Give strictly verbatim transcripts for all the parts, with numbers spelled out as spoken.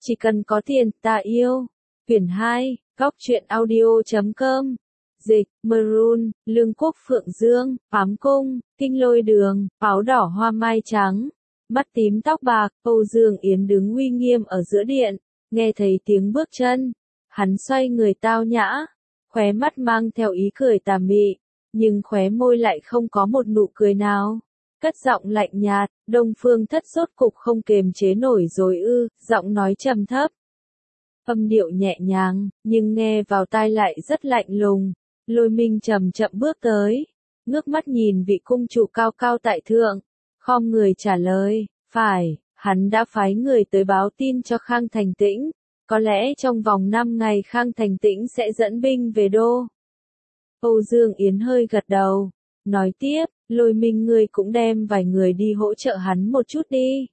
Chỉ cần có tiền, ta yêu. Quyển hai, góc truyện audio chấm com. Dịch, Maroon, Lương Quốc Phượng Dương, Ám Cung, Kinh Lôi Đường, Áo Đỏ Hoa Mai Trắng. Mắt tím tóc bạc, Âu Dương Yến đứng uy nghiêm ở giữa điện, nghe thấy tiếng bước chân. Hắn xoay người tao nhã, khóe mắt mang theo ý cười tà mị, nhưng khóe môi lại không có một nụ cười nào. Cất giọng lạnh nhạt, Đông Phương Thất rốt cục không kềm chế nổi rồi ư, giọng nói trầm thấp. Âm điệu nhẹ nhàng, nhưng nghe vào tai lại rất lạnh lùng. Lôi Minh chậm chậm bước tới, ngước mắt nhìn vị cung chủ cao cao tại thượng, khom người trả lời, phải, hắn đã phái người tới báo tin cho Khang Thành Tĩnh, có lẽ trong vòng năm ngày Khang Thành Tĩnh sẽ dẫn binh về đô. Âu Dương Yến hơi gật đầu, nói tiếp, Lôi Minh ngươi cũng đem vài người đi hỗ trợ hắn một chút đi.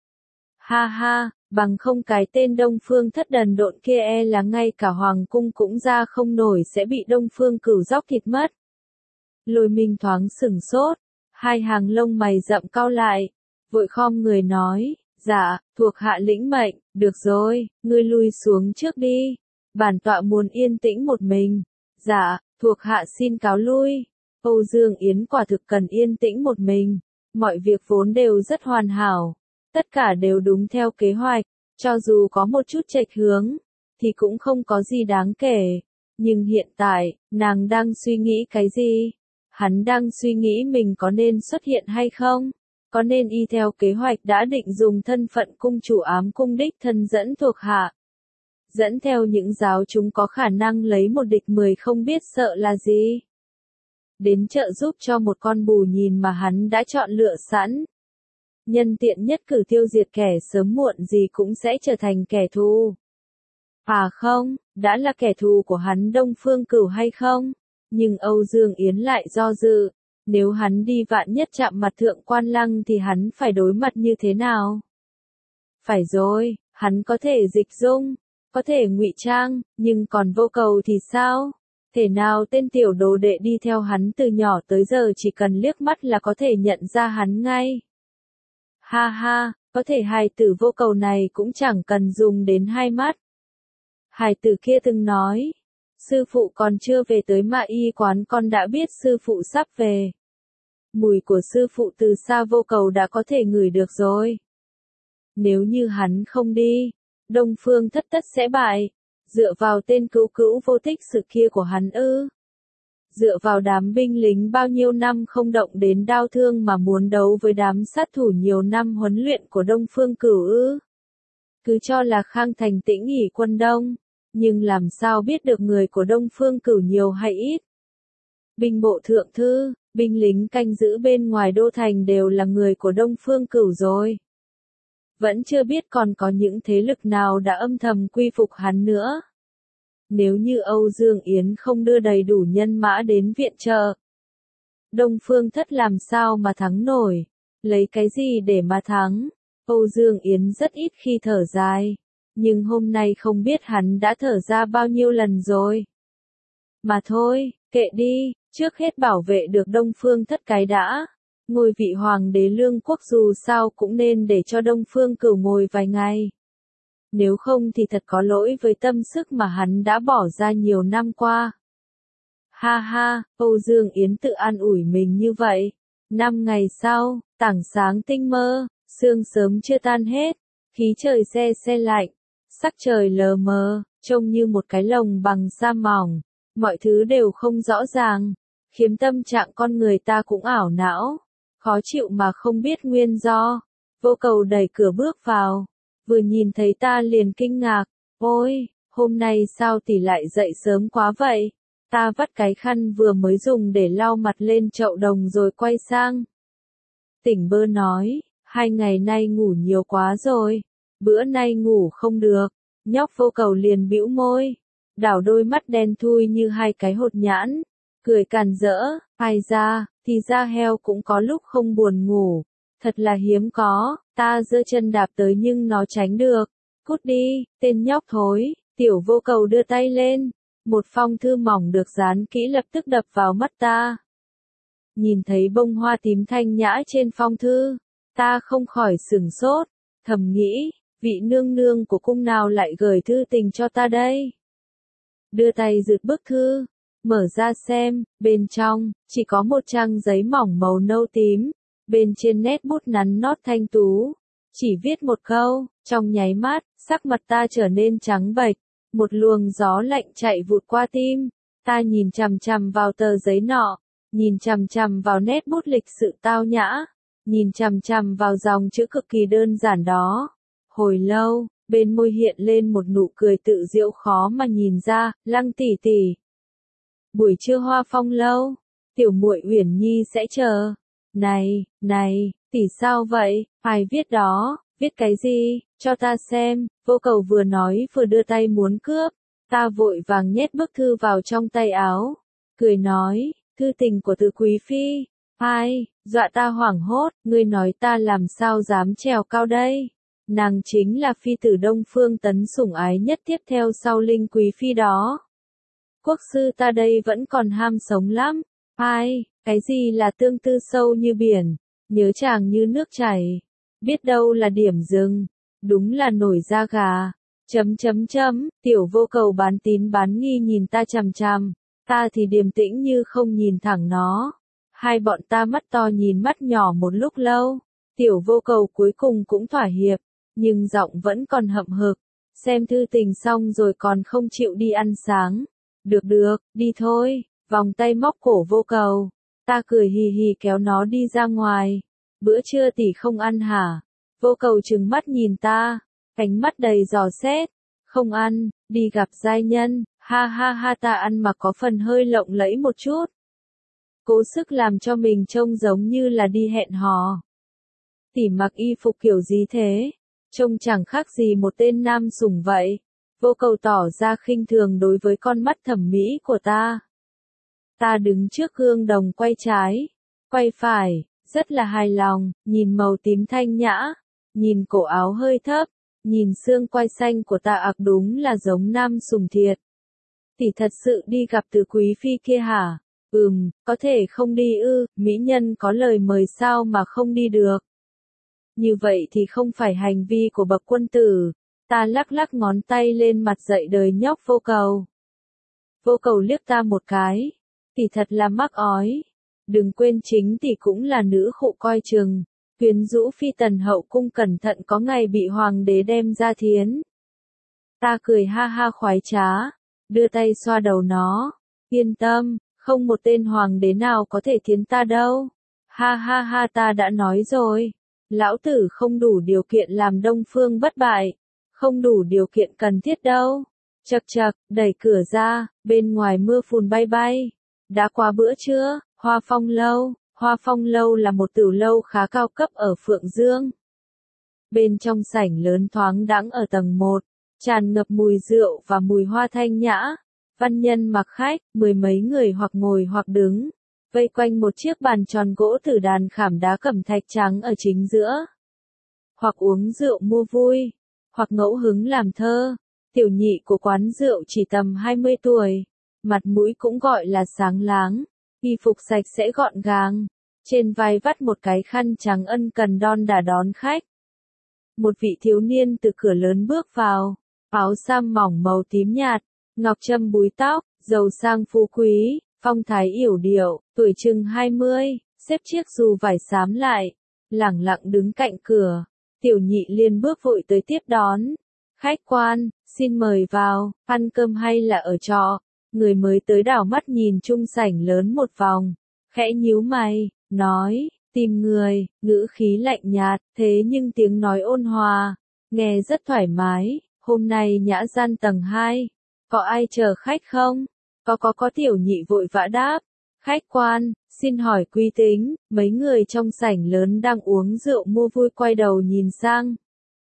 Ha ha, bằng không cái tên Đông Phương Thất đần độn kia e là ngay cả hoàng cung cũng ra không nổi sẽ bị Đông Phương Cửu dóc thịt mất. Lôi Minh thoáng sửng sốt, hai hàng lông mày rậm cau lại, vội khom người nói, dạ, thuộc hạ lĩnh mệnh, được rồi, ngươi lui xuống trước đi, bản tọa muốn yên tĩnh một mình. Dạ, thuộc hạ xin cáo lui. Âu Dương Yến quả thực cần yên tĩnh một mình, mọi việc vốn đều rất hoàn hảo, tất cả đều đúng theo kế hoạch, cho dù có một chút chệch hướng, thì cũng không có gì đáng kể. Nhưng hiện tại, nàng đang suy nghĩ cái gì? Hắn đang suy nghĩ mình có nên xuất hiện hay không? Có nên y theo kế hoạch đã định dùng thân phận cung chủ Ám Cung đích thân dẫn thuộc hạ? Dẫn theo những giáo chúng có khả năng lấy một địch mười không biết sợ là gì? Đến trợ giúp cho một con bù nhìn mà hắn đã chọn lựa sẵn. Nhân tiện nhất cử tiêu diệt kẻ sớm muộn gì cũng sẽ trở thành kẻ thù. À không, đã là kẻ thù của hắn Đông Phương Cửu hay không? Nhưng Âu Dương Yến lại do dự, nếu hắn đi vạn nhất chạm mặt Thượng Quan Lăng thì hắn phải đối mặt như thế nào? Phải rồi, hắn có thể dịch dung, có thể ngụy trang, nhưng còn Vô Cầu thì sao? Thể nào tên tiểu đồ đệ đi theo hắn từ nhỏ tới giờ chỉ cần liếc mắt là có thể nhận ra hắn ngay. Ha ha, có thể hài tử Vô Cầu này cũng chẳng cần dùng đến hai mắt. Hài tử kia từng nói, sư phụ còn chưa về tới Mã Y quán con đã biết sư phụ sắp về. Mùi của sư phụ từ xa Vô Cầu đã có thể ngửi được rồi. Nếu như hắn không đi, Đông Phương Thất tất sẽ bại. Dựa vào tên cữu cữu vô tích sự kia của hắn ư? Dựa vào đám binh lính bao nhiêu năm không động đến đao thương mà muốn đấu với đám sát thủ nhiều năm huấn luyện của Đông Phương Cửu ư? Cứ cho là Khang Thành Tĩnh ỷ quân đông, nhưng làm sao biết được người của Đông Phương Cửu nhiều hay ít? Binh bộ thượng thư, binh lính canh giữ bên ngoài đô thành đều là người của Đông Phương Cửu rồi. Vẫn chưa biết còn có những thế lực nào đã âm thầm quy phục hắn nữa. Nếu như Âu Dương Yến không đưa đầy đủ nhân mã đến viện trợ, Đông Phương Thất làm sao mà thắng nổi? Lấy cái gì để mà thắng? Âu Dương Yến rất ít khi thở dài, nhưng hôm nay không biết hắn đã thở ra bao nhiêu lần rồi. Mà thôi, kệ đi, trước hết bảo vệ được Đông Phương Thất cái đã. Ngôi vị hoàng đế Lương Quốc dù sao cũng nên để cho Đông Phương Cửu ngồi vài ngày. Nếu không thì thật có lỗi với tâm sức mà hắn đã bỏ ra nhiều năm qua. Ha ha, Âu Dương Yến tự an ủi mình như vậy. Năm ngày sau, tảng sáng tinh mơ, sương sớm chưa tan hết, khí trời se se lạnh, sắc trời lờ mờ, trông như một cái lồng bằng sa mỏng, mọi thứ đều không rõ ràng, khiến tâm trạng con người ta cũng ảo não. Khó chịu mà không biết nguyên do. Vô Cầu đẩy cửa bước vào, vừa nhìn thấy ta liền kinh ngạc, ôi, hôm nay sao tỷ lại dậy sớm quá vậy? Ta vắt cái khăn vừa mới dùng để lau mặt lên chậu đồng rồi quay sang. Tỉnh bơ nói, hai ngày nay ngủ nhiều quá rồi, bữa nay ngủ không được. Nhóc Vô Cầu liền bĩu môi, đảo đôi mắt đen thui như hai cái hột nhãn, cười càn rỡ, ai ra, thì ra heo cũng có lúc không buồn ngủ, thật là hiếm có. Ta giơ chân đạp tới nhưng nó tránh được. Cút đi, tên nhóc thối. Tiểu Vô Cầu đưa tay lên, một phong thư mỏng được dán kỹ lập tức đập vào mắt ta. Nhìn thấy bông hoa tím thanh nhã trên phong thư, ta không khỏi sửng sốt, thầm nghĩ, vị nương nương của cung nào lại gửi thư tình cho ta đây? Đưa tay giựt bức thư, mở ra xem, bên trong, chỉ có một trang giấy mỏng màu nâu tím, bên trên nét bút nắn nót thanh tú, chỉ viết một câu, trong nháy mắt, sắc mặt ta trở nên trắng bệch, một luồng gió lạnh chạy vụt qua tim, ta nhìn chằm chằm vào tờ giấy nọ, nhìn chằm chằm vào nét bút lịch sự tao nhã, nhìn chằm chằm vào dòng chữ cực kỳ đơn giản đó. Hồi lâu, bên môi hiện lên một nụ cười tự diệu khó mà nhìn ra, Lăng tỷ tỷ. Buổi trưa Hoa Phong lâu, tiểu muội Uyển Nhi sẽ chờ. Này, này, tỷ sao vậy, ai viết đó, viết cái gì, cho ta xem, Vô Cầu vừa nói vừa đưa tay muốn cướp, ta vội vàng nhét bức thư vào trong tay áo, cười nói, thư tình của Từ quý phi, ai, dọa ta hoảng hốt, ngươi nói ta làm sao dám trèo cao đây, nàng chính là phi tử Đông Phương Tấn sủng ái nhất tiếp theo sau Linh quý phi đó. Quốc sư ta đây vẫn còn ham sống lắm, ai, cái gì là tương tư sâu như biển, nhớ chàng như nước chảy, biết đâu là điểm dừng, đúng là nổi da gà, chấm chấm chấm, tiểu Vô Cầu bán tín bán nghi nhìn ta chằm chằm, ta thì điềm tĩnh như không nhìn thẳng nó, hai bọn ta mắt to nhìn mắt nhỏ một lúc lâu, tiểu Vô Cầu cuối cùng cũng thỏa hiệp, nhưng giọng vẫn còn hậm hực, xem thư tình xong rồi còn không chịu đi ăn sáng, được được, đi thôi, vòng tay móc cổ Vô Cầu. Ta cười hì hì kéo nó đi ra ngoài. Bữa trưa tỷ không ăn hả? Vô Cầu trừng mắt nhìn ta, cánh mắt đầy dò xét. Không ăn, đi gặp giai nhân, ha ha ha ta ăn mà có phần hơi lộng lẫy một chút. Cố sức làm cho mình trông giống như là đi hẹn hò. Tỷ mặc y phục kiểu gì thế? Trông chẳng khác gì một tên nam sủng vậy. Vô Cầu tỏ ra khinh thường đối với con mắt thẩm mỹ của ta. Ta đứng trước gương đồng quay trái, quay phải, rất là hài lòng, nhìn màu tím thanh nhã, nhìn cổ áo hơi thấp, nhìn xương quai xanh của ta ặc đúng là giống nam sủng thiệt. Tỷ thật sự đi gặp Từ quý phi kia hả? Ừm, có thể không đi ư, mỹ nhân có lời mời sao mà không đi được. Như vậy thì không phải hành vi của bậc quân tử. Ta lắc lắc ngón tay lên mặt dậy đời nhóc Vô Cầu. Vô Cầu liếc ta một cái. Tỷ thật là mắc ói. Đừng quên chính tỷ cũng là nữ khụ coi chừng. Quyến rũ phi tần hậu cung cẩn thận có ngày bị hoàng đế đem ra thiến. Ta cười ha ha khoái trá. Đưa tay xoa đầu nó. Yên tâm, không một tên hoàng đế nào có thể thiến ta đâu. Ha ha ha ta đã nói rồi. Lão tử không đủ điều kiện làm Đông Phương bất bại. Không đủ điều kiện cần thiết đâu. Chậc chậc, đẩy cửa ra, bên ngoài mưa phùn bay bay. Đã qua bữa trưa, Hoa Phong lâu. Hoa Phong lâu là một tử lâu khá cao cấp ở Phượng Dương. Bên trong sảnh lớn thoáng đãng ở tầng một, tràn ngập mùi rượu và mùi hoa thanh nhã. Văn nhân mặc khách, mười mấy người hoặc ngồi hoặc đứng, vây quanh một chiếc bàn tròn gỗ tử đàn khảm đá cẩm thạch trắng ở chính giữa. Hoặc uống rượu mua vui, hoặc ngẫu hứng làm thơ. Tiểu nhị của quán rượu chỉ tầm hai mươi tuổi, mặt mũi cũng gọi là sáng láng, y phục sạch sẽ gọn gàng, trên vai vắt một cái khăn trắng ân cần đon đả đón khách. Một vị thiếu niên từ cửa lớn bước vào, áo sam mỏng màu tím nhạt, ngọc trâm búi tóc, giàu sang phú quý, phong thái yểu điệu, tuổi chừng hai mươi, xếp chiếc dù vải xám lại, lẳng lặng đứng cạnh cửa. Tiểu nhị liền bước vội tới tiếp đón. Khách quan, xin mời vào, ăn cơm hay là ở trọ? Người mới tới đảo mắt nhìn chung sảnh lớn một vòng, khẽ nhíu mày, nói, tìm người, ngữ khí lạnh nhạt, thế nhưng tiếng nói ôn hòa, nghe rất thoải mái. Hôm nay nhã gian tầng hai, có ai chờ khách không? Có có có tiểu nhị vội vã đáp. Khách quan, xin hỏi quý tính, mấy người trong sảnh lớn đang uống rượu mua vui quay đầu nhìn sang.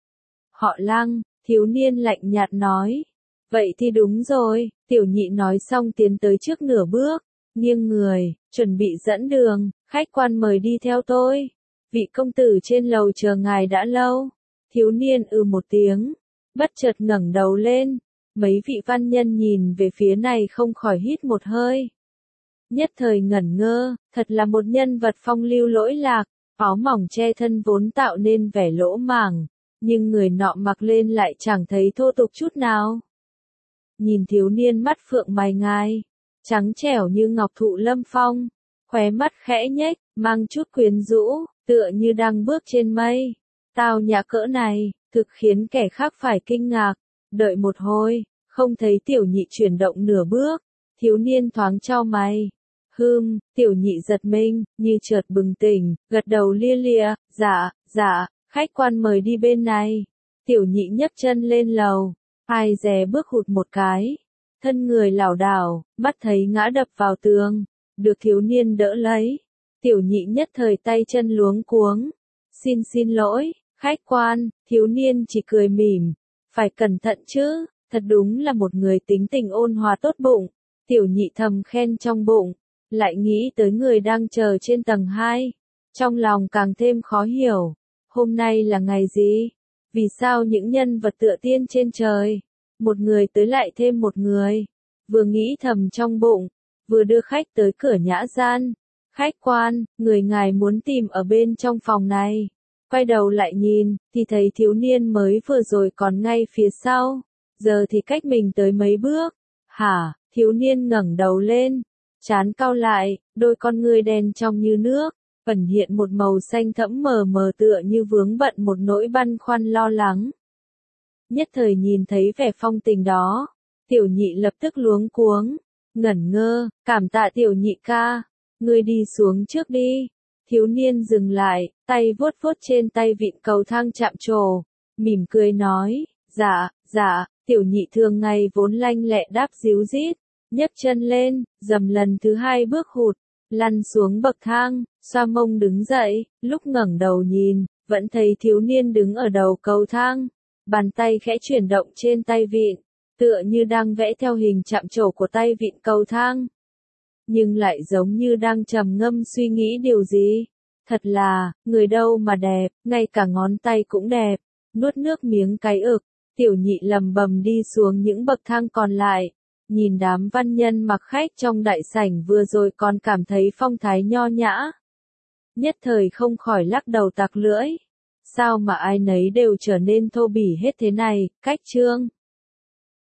Họ Lăng, thiếu niên lạnh nhạt nói. Vậy thì đúng rồi, tiểu nhị nói xong tiến tới trước nửa bước, nghiêng người, chuẩn bị dẫn đường, khách quan mời đi theo tôi. Vị công tử trên lầu chờ ngài đã lâu. Thiếu niên ư một tiếng, bất chợt ngẩng đầu lên, mấy vị văn nhân nhìn về phía này không khỏi hít một hơi. Nhất thời ngẩn ngơ, thật là một nhân vật phong lưu lỗi lạc, áo mỏng che thân vốn tạo nên vẻ lỗ mảng, nhưng người nọ mặc lên lại chẳng thấy thô tục chút nào. Nhìn thiếu niên mắt phượng mày ngai, trắng trẻo như ngọc thụ lâm phong, khóe mắt khẽ nhếch, mang chút quyến rũ, tựa như đang bước trên mây. Tao nhã cỡ này, thực khiến kẻ khác phải kinh ngạc. Đợi một hồi, không thấy tiểu nhị chuyển động nửa bước, thiếu niên thoáng chau mày. Hừm, tiểu nhị giật mình, như chợt bừng tỉnh, gật đầu lia lịa, dạ, dạ, khách quan mời đi bên này. Tiểu nhị nhấc chân lên lầu, ai dè bước hụt một cái, thân người lảo đảo, mắt thấy ngã đập vào tường, được thiếu niên đỡ lấy. Tiểu nhị nhất thời tay chân luống cuống, xin xin lỗi, khách quan, thiếu niên chỉ cười mỉm, phải cẩn thận chứ, thật đúng là một người tính tình ôn hòa tốt bụng. Tiểu nhị thầm khen trong bụng, lại nghĩ tới người đang chờ trên tầng hai, trong lòng càng thêm khó hiểu, hôm nay là ngày gì? Vì sao những nhân vật tựa tiên trên trời, một người tới lại thêm một người, vừa nghĩ thầm trong bụng, vừa đưa khách tới cửa nhã gian. Khách quan, người ngài muốn tìm ở bên trong phòng này. Quay đầu lại nhìn, thì thấy thiếu niên mới vừa rồi còn ngay phía sau, giờ thì cách mình tới mấy bước. Hả, thiếu niên ngẩng đầu lên, trán cau lại, đôi con ngươi đen trong như nước, ẩn hiện một màu xanh thẫm mờ mờ tựa như vướng bận một nỗi băn khoăn lo lắng. Nhất thời nhìn thấy vẻ phong tình đó, tiểu nhị lập tức luống cuống, ngẩn ngơ, cảm tạ tiểu nhị ca, ngươi đi xuống trước đi. Thiếu niên dừng lại, tay vuốt vuốt trên tay vịn cầu thang chạm trổ, mỉm cười nói, dạ, dạ, tiểu nhị thường ngày vốn lanh lẹ đáp díu dít, nhấc chân lên, dầm lần thứ hai bước hụt, lăn xuống bậc thang, xoa mông đứng dậy, lúc ngẩng đầu nhìn, vẫn thấy thiếu niên đứng ở đầu cầu thang, bàn tay khẽ chuyển động trên tay vịn, tựa như đang vẽ theo hình chạm trổ của tay vịn cầu thang. Nhưng lại giống như đang trầm ngâm suy nghĩ điều gì. Thật là, người đâu mà đẹp, ngay cả ngón tay cũng đẹp. Nuốt nước miếng cái ực, tiểu nhị lầm bầm đi xuống những bậc thang còn lại. Nhìn đám văn nhân mặc khách trong đại sảnh vừa rồi còn cảm thấy phong thái nho nhã. Nhất thời không khỏi lắc đầu tặc lưỡi. Sao mà ai nấy đều trở nên thô bỉ hết thế này, cách chương.